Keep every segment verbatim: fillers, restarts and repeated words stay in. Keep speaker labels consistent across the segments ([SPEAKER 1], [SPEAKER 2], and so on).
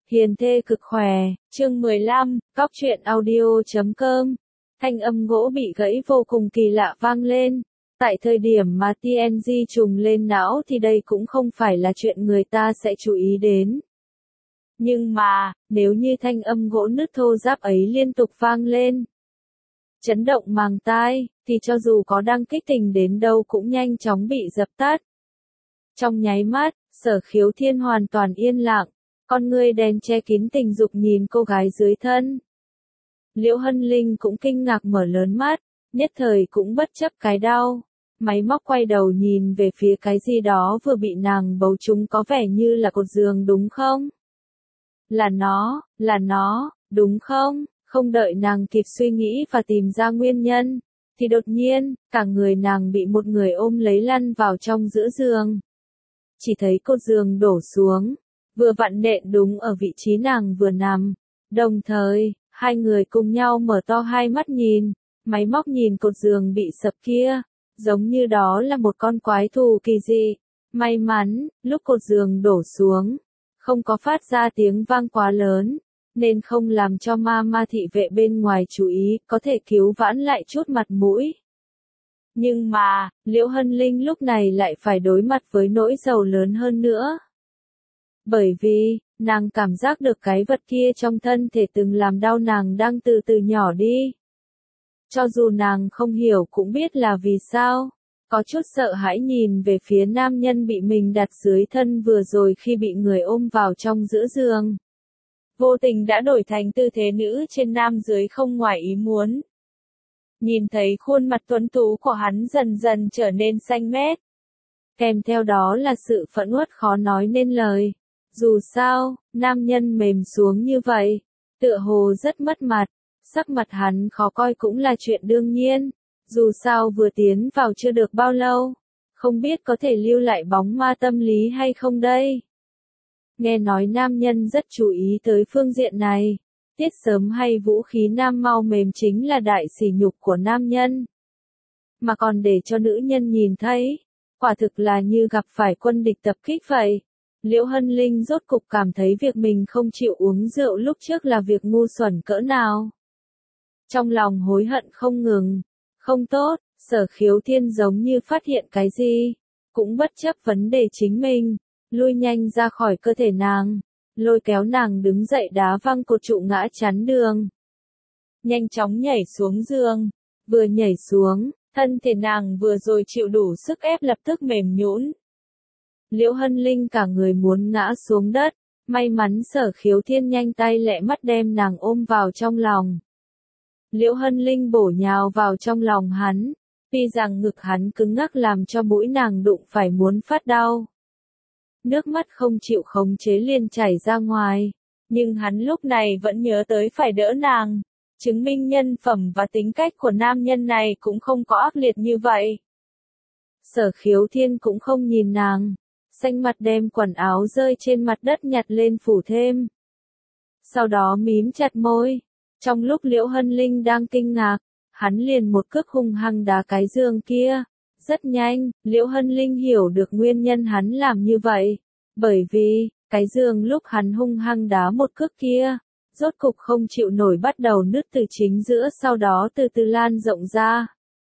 [SPEAKER 1] Hiền thê cực khỏe, chương mười lăm, góc truyện audio chấm com. Thanh âm gỗ bị gãy vô cùng kỳ lạ vang lên. Tại thời điểm mà tê en giê trùng lên não thì đây cũng không phải là chuyện người ta sẽ chú ý đến. Nhưng mà, nếu như thanh âm gỗ nứt thô ráp ấy liên tục vang lên, chấn động màng tai, thì cho dù có đang kích tình đến đâu cũng nhanh chóng bị dập tắt. Trong nháy mắt, Sở Khiếu Thiên hoàn toàn yên lặng. Con ngươi đen che kín tình dục nhìn cô gái dưới thân. Liễu Hân Linh cũng kinh ngạc mở lớn mắt, nhất thời cũng bất chấp cái đau. Máy móc quay đầu nhìn về phía cái gì đó vừa bị nàng bấu trúng, có vẻ như là cột giường đúng không? Là nó, là nó, đúng không? Không đợi nàng kịp suy nghĩ và tìm ra nguyên nhân, thì đột nhiên, cả người nàng bị một người ôm lấy lăn vào trong giữa giường. Chỉ thấy cột giường đổ xuống, vừa vặn nện đúng ở vị trí nàng vừa nằm. Đồng thời, hai người cùng nhau mở to hai mắt nhìn, máy móc nhìn cột giường bị sập kia, giống như đó là một con quái thú kỳ dị. May mắn, lúc cột giường đổ xuống, không có phát ra tiếng vang quá lớn, nên không làm cho ma ma thị vệ bên ngoài chú ý, có thể cứu vãn lại chút mặt mũi. Nhưng mà, Liễu Hân Linh lúc này lại phải đối mặt với nỗi sầu lớn hơn nữa. Bởi vì, nàng cảm giác được cái vật kia trong thân thể từng làm đau nàng đang từ từ nhỏ đi. Cho dù nàng không hiểu cũng biết là vì sao, có chút sợ hãi nhìn về phía nam nhân bị mình đặt dưới thân vừa rồi khi bị người ôm vào trong giữa giường. Vô tình đã đổi thành tư thế nữ trên nam dưới không ngoài ý muốn. Nhìn thấy khuôn mặt tuấn tú của hắn dần dần trở nên xanh mét. Kèm theo đó là sự phẫn uất khó nói nên lời. Dù sao, nam nhân mềm xuống như vậy, tựa hồ rất mất mặt, sắc mặt hắn khó coi cũng là chuyện đương nhiên, dù sao vừa tiến vào chưa được bao lâu, không biết có thể lưu lại bóng ma tâm lý hay không đây. Nghe nói nam nhân rất chú ý tới phương diện này, tiết sớm hay vũ khí nam mau mềm chính là đại sỉ nhục của nam nhân. Mà còn để cho nữ nhân nhìn thấy, quả thực là như gặp phải quân địch tập kích vậy. Liễu Hân Linh rốt cục cảm thấy việc mình không chịu uống rượu lúc trước là việc ngu xuẩn cỡ nào. Trong lòng hối hận không ngừng. Không tốt, Sở Khiếu Thiên giống như phát hiện cái gì, cũng bất chấp vấn đề chính mình, lui nhanh ra khỏi cơ thể nàng, lôi kéo nàng đứng dậy đá văng cột trụ ngã chắn đường. Nhanh chóng nhảy xuống giường, vừa nhảy xuống, thân thể nàng vừa rồi chịu đủ sức ép lập tức mềm nhũn. Liễu Hân Linh cả người muốn ngã xuống đất, may mắn Sở Khiếu Thiên nhanh tay lẹ mắt đem nàng ôm vào trong lòng. Liễu Hân Linh bổ nhào vào trong lòng hắn, tuy rằng ngực hắn cứng ngắc làm cho mũi nàng đụng phải muốn phát đau. Nước mắt không chịu khống chế liền chảy ra ngoài, nhưng hắn lúc này vẫn nhớ tới phải đỡ nàng, chứng minh nhân phẩm và tính cách của nam nhân này cũng không có ác liệt như vậy. Sở Khiếu Thiên cũng không nhìn nàng, xanh mặt đem quần áo rơi trên mặt đất nhặt lên phủ thêm. Sau đó mím chặt môi. Trong lúc Liễu Hân Linh đang kinh ngạc, hắn liền một cước hung hăng đá cái giường kia. Rất nhanh, Liễu Hân Linh hiểu được nguyên nhân hắn làm như vậy. Bởi vì, cái giường lúc hắn hung hăng đá một cước kia, rốt cục không chịu nổi bắt đầu nứt từ chính giữa, sau đó từ từ lan rộng ra.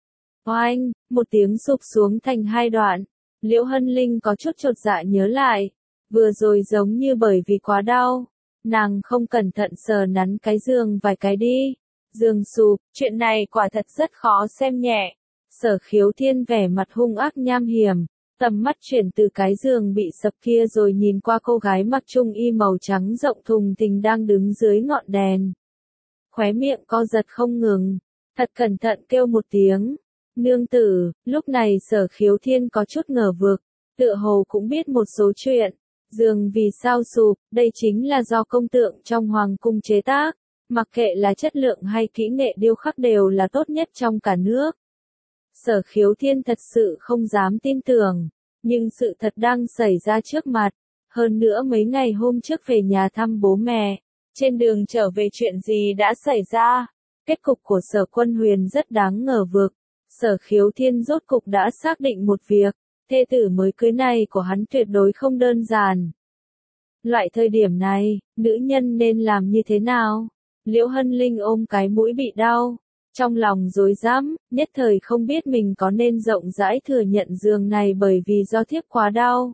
[SPEAKER 1] Oanh, một tiếng sụp xuống thành hai đoạn. Liễu Hân Linh có chút chột dạ nhớ lại. Vừa rồi giống như bởi vì quá đau, nàng không cẩn thận sờ nắn cái giường vài cái đi. Giường sụp, chuyện này quả thật rất khó xem nhẹ. Sở Khiếu Thiên vẻ mặt hung ác nham hiểm, tầm mắt chuyển từ cái giường bị sập kia rồi nhìn qua cô gái mặc trung y màu trắng rộng thùng thình đang đứng dưới ngọn đèn. Khóe miệng co giật không ngừng, thật cẩn thận kêu một tiếng. Nương tử, lúc này Sở Khiếu Thiên có chút ngờ vực, tựa hồ cũng biết một số chuyện. Giường vì sao sụp, đây chính là do công tượng trong hoàng cung chế tác, mặc kệ là chất lượng hay kỹ nghệ điêu khắc đều là tốt nhất trong cả nước. Sở Khiếu Thiên thật sự không dám tin tưởng, nhưng sự thật đang xảy ra trước mặt. Hơn nữa mấy ngày hôm trước về nhà thăm bố mẹ, trên đường trở về chuyện gì đã xảy ra. Kết cục của Sở Quân Huyền rất đáng ngờ vực. Sở Khiếu Thiên rốt cục đã xác định một việc, thê tử mới cưới này của hắn tuyệt đối không đơn giản. Loại thời điểm này, nữ nhân nên làm như thế nào? Liễu Hân Linh ôm cái mũi bị đau, trong lòng rối rắm, nhất thời không biết mình có nên rộng rãi thừa nhận giường này bởi vì do thiếp quá đau.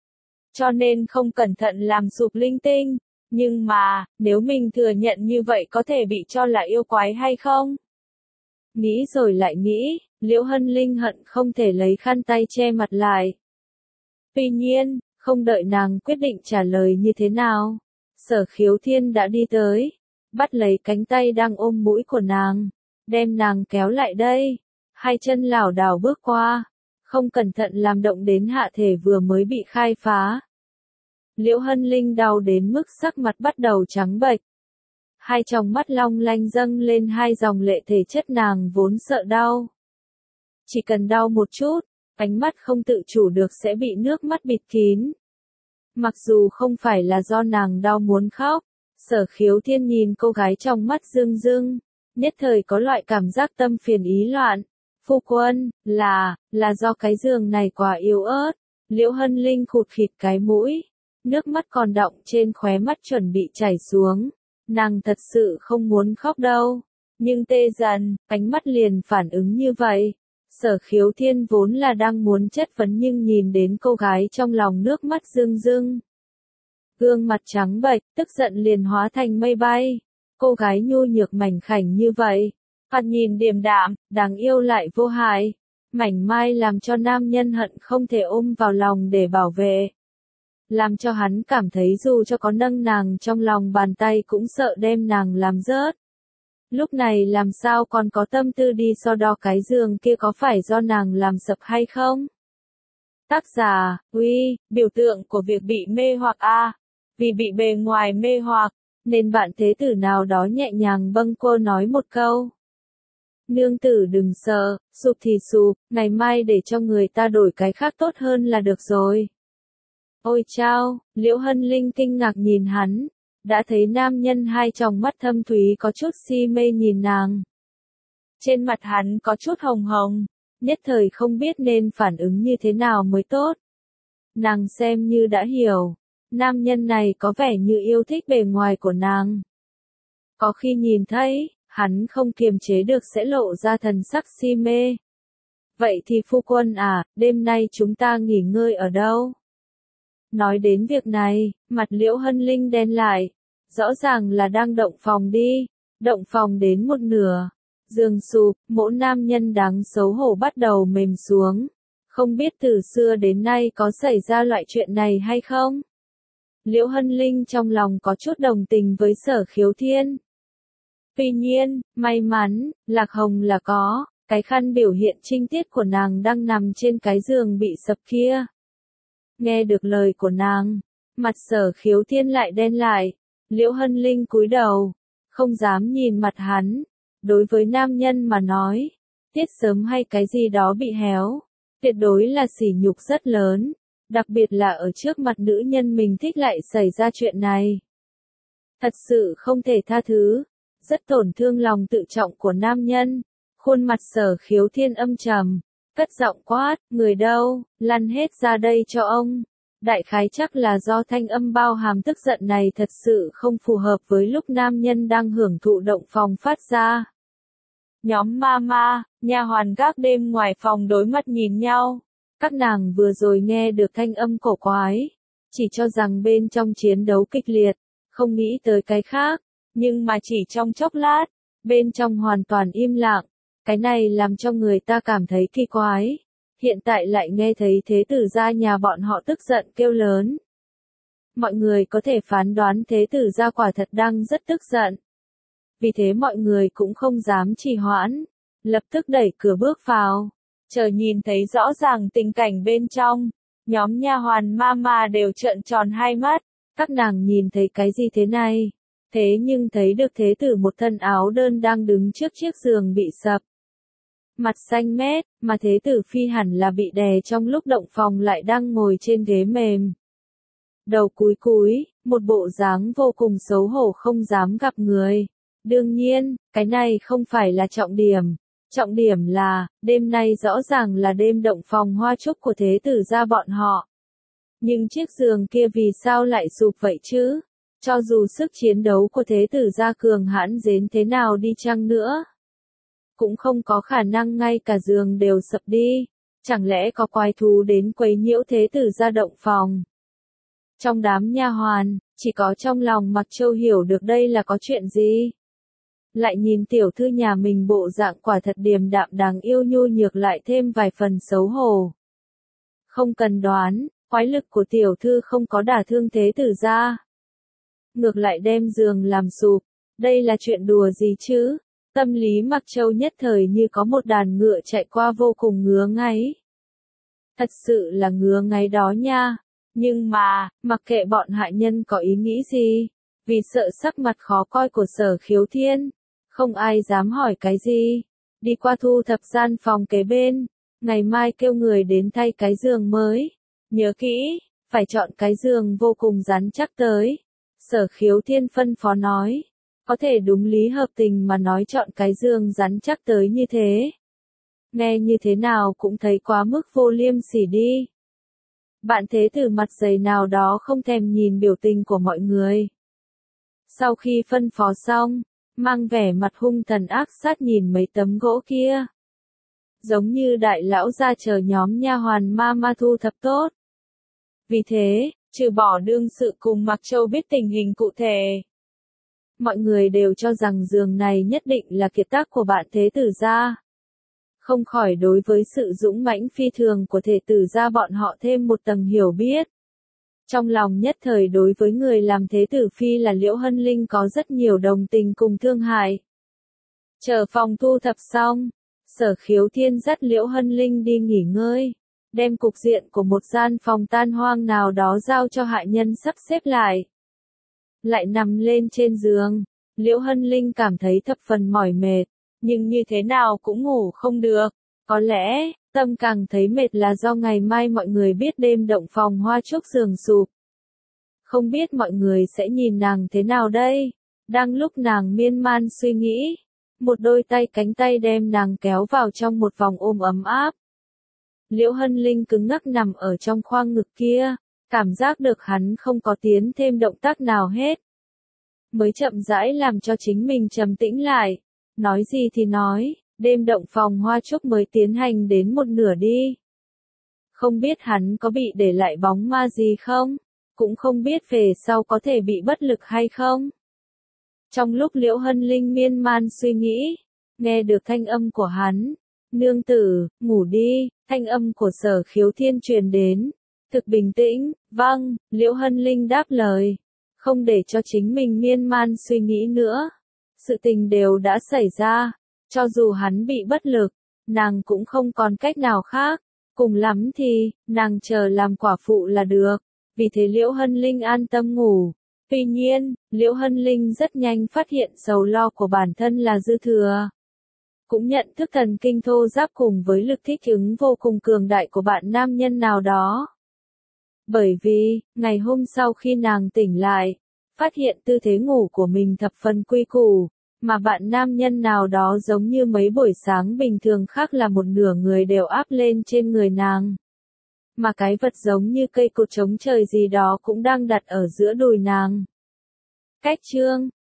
[SPEAKER 1] Cho nên không cẩn thận làm sụp linh tinh, nhưng mà, nếu mình thừa nhận như vậy có thể bị cho là yêu quái hay không? Nghĩ rồi lại nghĩ, Liễu Hân Linh hận không thể lấy khăn tay che mặt lại. Tuy nhiên, không đợi nàng quyết định trả lời như thế nào, Sở Khiếu Thiên đã đi tới, bắt lấy cánh tay đang ôm mũi của nàng, đem nàng kéo lại đây, hai chân lảo đảo bước qua, không cẩn thận làm động đến hạ thể vừa mới bị khai phá. Liễu Hân Linh đau đến mức sắc mặt bắt đầu trắng bệch. Hai tròng mắt long lanh dâng lên hai dòng lệ, thể chất nàng vốn sợ đau. Chỉ cần đau một chút, ánh mắt không tự chủ được sẽ bị nước mắt bịt kín. Mặc dù không phải là do nàng đau muốn khóc, Sở Khiếu Thiên nhìn cô gái trong mắt rưng rưng, nhất thời có loại cảm giác tâm phiền ý loạn. Phu quân, là, là do cái giường này quá yếu ớt. Liễu Hân Linh khụt khịt cái mũi, nước mắt còn đọng trên khóe mắt chuẩn bị chảy xuống. Nàng thật sự không muốn khóc đâu, nhưng tê dần, ánh mắt liền phản ứng như vậy. Sở Khiếu Thiên vốn là đang muốn chất vấn nhưng nhìn đến cô gái trong lòng nước mắt rưng rưng. Gương mặt trắng bệch, tức giận liền hóa thành mây bay. Cô gái nhu nhược mảnh khảnh như vậy, thoạt nhìn điềm đạm, đáng yêu lại vô hại. Mảnh mai làm cho nam nhân hận không thể ôm vào lòng để bảo vệ. Làm cho hắn cảm thấy dù cho có nâng nàng trong lòng bàn tay cũng sợ đem nàng làm rớt. Lúc này làm sao còn có tâm tư đi so đo cái giường kia có phải do nàng làm sập hay không? Tác giả, uy, biểu tượng của việc bị mê hoặc a, à, vì bị bề ngoài mê hoặc, nên bạn thế tử nào đó nhẹ nhàng bâng quơ nói một câu. Nương tử đừng sợ, sụp thì sụp, ngày mai để cho người ta đổi cái khác tốt hơn là được rồi. Ôi chao, Liễu Hân Linh kinh ngạc nhìn hắn, đã thấy nam nhân hai tròng mắt thâm thúy có chút si mê nhìn nàng. Trên mặt hắn có chút hồng hồng, nhất thời không biết nên phản ứng như thế nào mới tốt. Nàng xem như đã hiểu, nam nhân này có vẻ như yêu thích bề ngoài của nàng. Có khi nhìn thấy, hắn không kiềm chế được sẽ lộ ra thần sắc si mê. Vậy thì phu quân à, đêm nay chúng ta nghỉ ngơi ở đâu? Nói đến việc này, mặt Liễu Hân Linh đen lại, rõ ràng là đang động phòng đi, động phòng đến một nửa, giường sụp, mỗi nam nhân đáng xấu hổ bắt đầu mềm xuống, không biết từ xưa đến nay có xảy ra loại chuyện này hay không? Liễu Hân Linh trong lòng có chút đồng tình với Sở Khiếu Thiên. Tuy nhiên, may mắn, Lạc Hồng là có, cái khăn biểu hiện trinh tiết của nàng đang nằm trên cái giường bị sập kia. Nghe được lời của nàng, mặt Sở Khiếu Thiên lại đen lại, Liễu Hân Linh cúi đầu, không dám nhìn mặt hắn. Đối với nam nhân mà nói, tiết sớm hay cái gì đó bị héo, tuyệt đối là sỉ nhục rất lớn, đặc biệt là ở trước mặt nữ nhân mình thích lại xảy ra chuyện này. Thật sự không thể tha thứ, rất tổn thương lòng tự trọng của nam nhân. Khuôn mặt Sở Khiếu Thiên âm trầm, cất giọng quát, người đâu, lăn hết ra đây cho ông. Đại khái chắc là do thanh âm bao hàm tức giận này thật sự không phù hợp với lúc nam nhân đang hưởng thụ động phòng phát ra. Nhóm mama, nha hoàn gác đêm ngoài phòng đối mặt nhìn nhau. Các nàng vừa rồi nghe được thanh âm cổ quái, chỉ cho rằng bên trong chiến đấu kịch liệt, không nghĩ tới cái khác, nhưng mà chỉ trong chốc lát, bên trong hoàn toàn im lặng. Cái này làm cho người ta cảm thấy kỳ quái. Hiện tại lại nghe thấy thế tử gia nhà bọn họ tức giận kêu lớn. Mọi người có thể phán đoán thế tử gia quả thật đang rất tức giận. Vì thế mọi người cũng không dám trì hoãn, lập tức đẩy cửa bước vào. Chờ nhìn thấy rõ ràng tình cảnh bên trong, nhóm nha hoàn mama đều trợn tròn hai mắt. Các nàng nhìn thấy cái gì thế này? Thế nhưng thấy được thế tử một thân áo đơn đang đứng trước chiếc giường bị sập. Mặt xanh mét, mà thế tử phi hẳn là bị đè trong lúc động phòng lại đang ngồi trên ghế mềm. Đầu cúi cúi, một bộ dáng vô cùng xấu hổ không dám gặp người. Đương nhiên, cái này không phải là trọng điểm. Trọng điểm là, đêm nay rõ ràng là đêm động phòng hoa chúc của thế tử gia bọn họ. Nhưng chiếc giường kia vì sao lại sụp vậy chứ? Cho dù sức chiến đấu của thế tử gia cường hãn đến thế nào đi chăng nữa, cũng không có khả năng ngay cả giường đều sập đi. Chẳng lẽ có quái thú đến quấy nhiễu thế tử gia động phòng? Trong đám nha hoàn, chỉ có trong lòng Mặc Châu hiểu được đây là có chuyện gì. Lại nhìn tiểu thư nhà mình bộ dạng quả thật điềm đạm đáng yêu nhu nhược lại thêm vài phần xấu hổ. Không cần đoán, quái lực của tiểu thư không có đả thương thế tử gia. Ngược lại đem giường làm sụp, đây là chuyện đùa gì chứ? Tâm lý Mặc Châu nhất thời như có một đàn ngựa chạy qua vô cùng ngứa ngáy. Thật sự là ngứa ngáy đó nha. Nhưng mà, mặc kệ bọn hại nhân có ý nghĩ gì, vì sợ sắc mặt khó coi của Sở Khiếu Thiên, không ai dám hỏi cái gì. Đi qua thu thập gian phòng kế bên, ngày mai kêu người đến thay cái giường mới. Nhớ kỹ, phải chọn cái giường vô cùng rắn chắc tới. Sở Khiếu Thiên phân phó nói, có thể đúng lý hợp tình mà nói chọn cái giường rắn chắc tới như thế. Nghe như thế nào cũng thấy quá mức vô liêm sỉ đi. Bạn thế tử mặt dày nào đó không thèm nhìn biểu tình của mọi người. Sau khi phân phó xong, mang vẻ mặt hung thần ác sát nhìn mấy tấm gỗ kia. Giống như đại lão ra chờ nhóm nha hoàn ma ma thu thập tốt. Vì thế, trừ bỏ đương sự cùng Mặc Châu biết tình hình cụ thể, mọi người đều cho rằng giường này nhất định là kiệt tác của bạn thế tử gia. Không khỏi đối với sự dũng mãnh phi thường của thể tử gia bọn họ thêm một tầng hiểu biết. Trong lòng nhất thời đối với người làm thế tử phi là Liễu Hân Linh có rất nhiều đồng tình cùng thương hại. Chờ phòng thu thập xong, Sở Khiếu Thiên dắt Liễu Hân Linh đi nghỉ ngơi, đem cục diện của một gian phòng tan hoang nào đó giao cho hại nhân sắp xếp lại. Lại nằm lên trên giường, Liễu Hân Linh cảm thấy thập phần mỏi mệt, nhưng như thế nào cũng ngủ không được. Có lẽ, tâm càng thấy mệt là do ngày mai mọi người biết đêm động phòng hoa trúc giường sụp. Không biết mọi người sẽ nhìn nàng thế nào đây? Đang lúc nàng miên man suy nghĩ, một đôi tay cánh tay đem nàng kéo vào trong một vòng ôm ấm áp. Liễu Hân Linh cứng ngắc nằm ở trong khoang ngực kia, cảm giác được hắn không có tiến thêm động tác nào hết. Mới chậm rãi làm cho chính mình trầm tĩnh lại. Nói gì thì nói, đêm động phòng hoa trúc mới tiến hành đến một nửa đi. Không biết hắn có bị để lại bóng ma gì không? Cũng không biết về sau có thể bị bất lực hay không? Trong lúc Liễu Hân Linh miên man suy nghĩ, nghe được thanh âm của hắn. Nương tử, ngủ đi, thanh âm của Sở Khiếu Thiên truyền đến. Thực bình tĩnh, vâng, Liễu Hân Linh đáp lời. Không để cho chính mình miên man suy nghĩ nữa. Sự tình đều đã xảy ra, cho dù hắn bị bất lực, nàng cũng không còn cách nào khác, cùng lắm thì, nàng chờ làm quả phụ là được, vì thế Liễu Hân Linh an tâm ngủ. Tuy nhiên, Liễu Hân Linh rất nhanh phát hiện sầu lo của bản thân là dư thừa. Cũng nhận thức thần kinh thô ráp cùng với lực thích ứng vô cùng cường đại của bạn nam nhân nào đó. Bởi vì, ngày hôm sau khi nàng tỉnh lại, phát hiện tư thế ngủ của mình thập phần quy củ, mà bạn nam nhân nào đó giống như mấy buổi sáng bình thường khác là một nửa người đều áp lên trên người nàng. Mà cái vật giống như cây cột chống trời gì đó cũng đang đặt ở giữa đùi nàng. Cách chương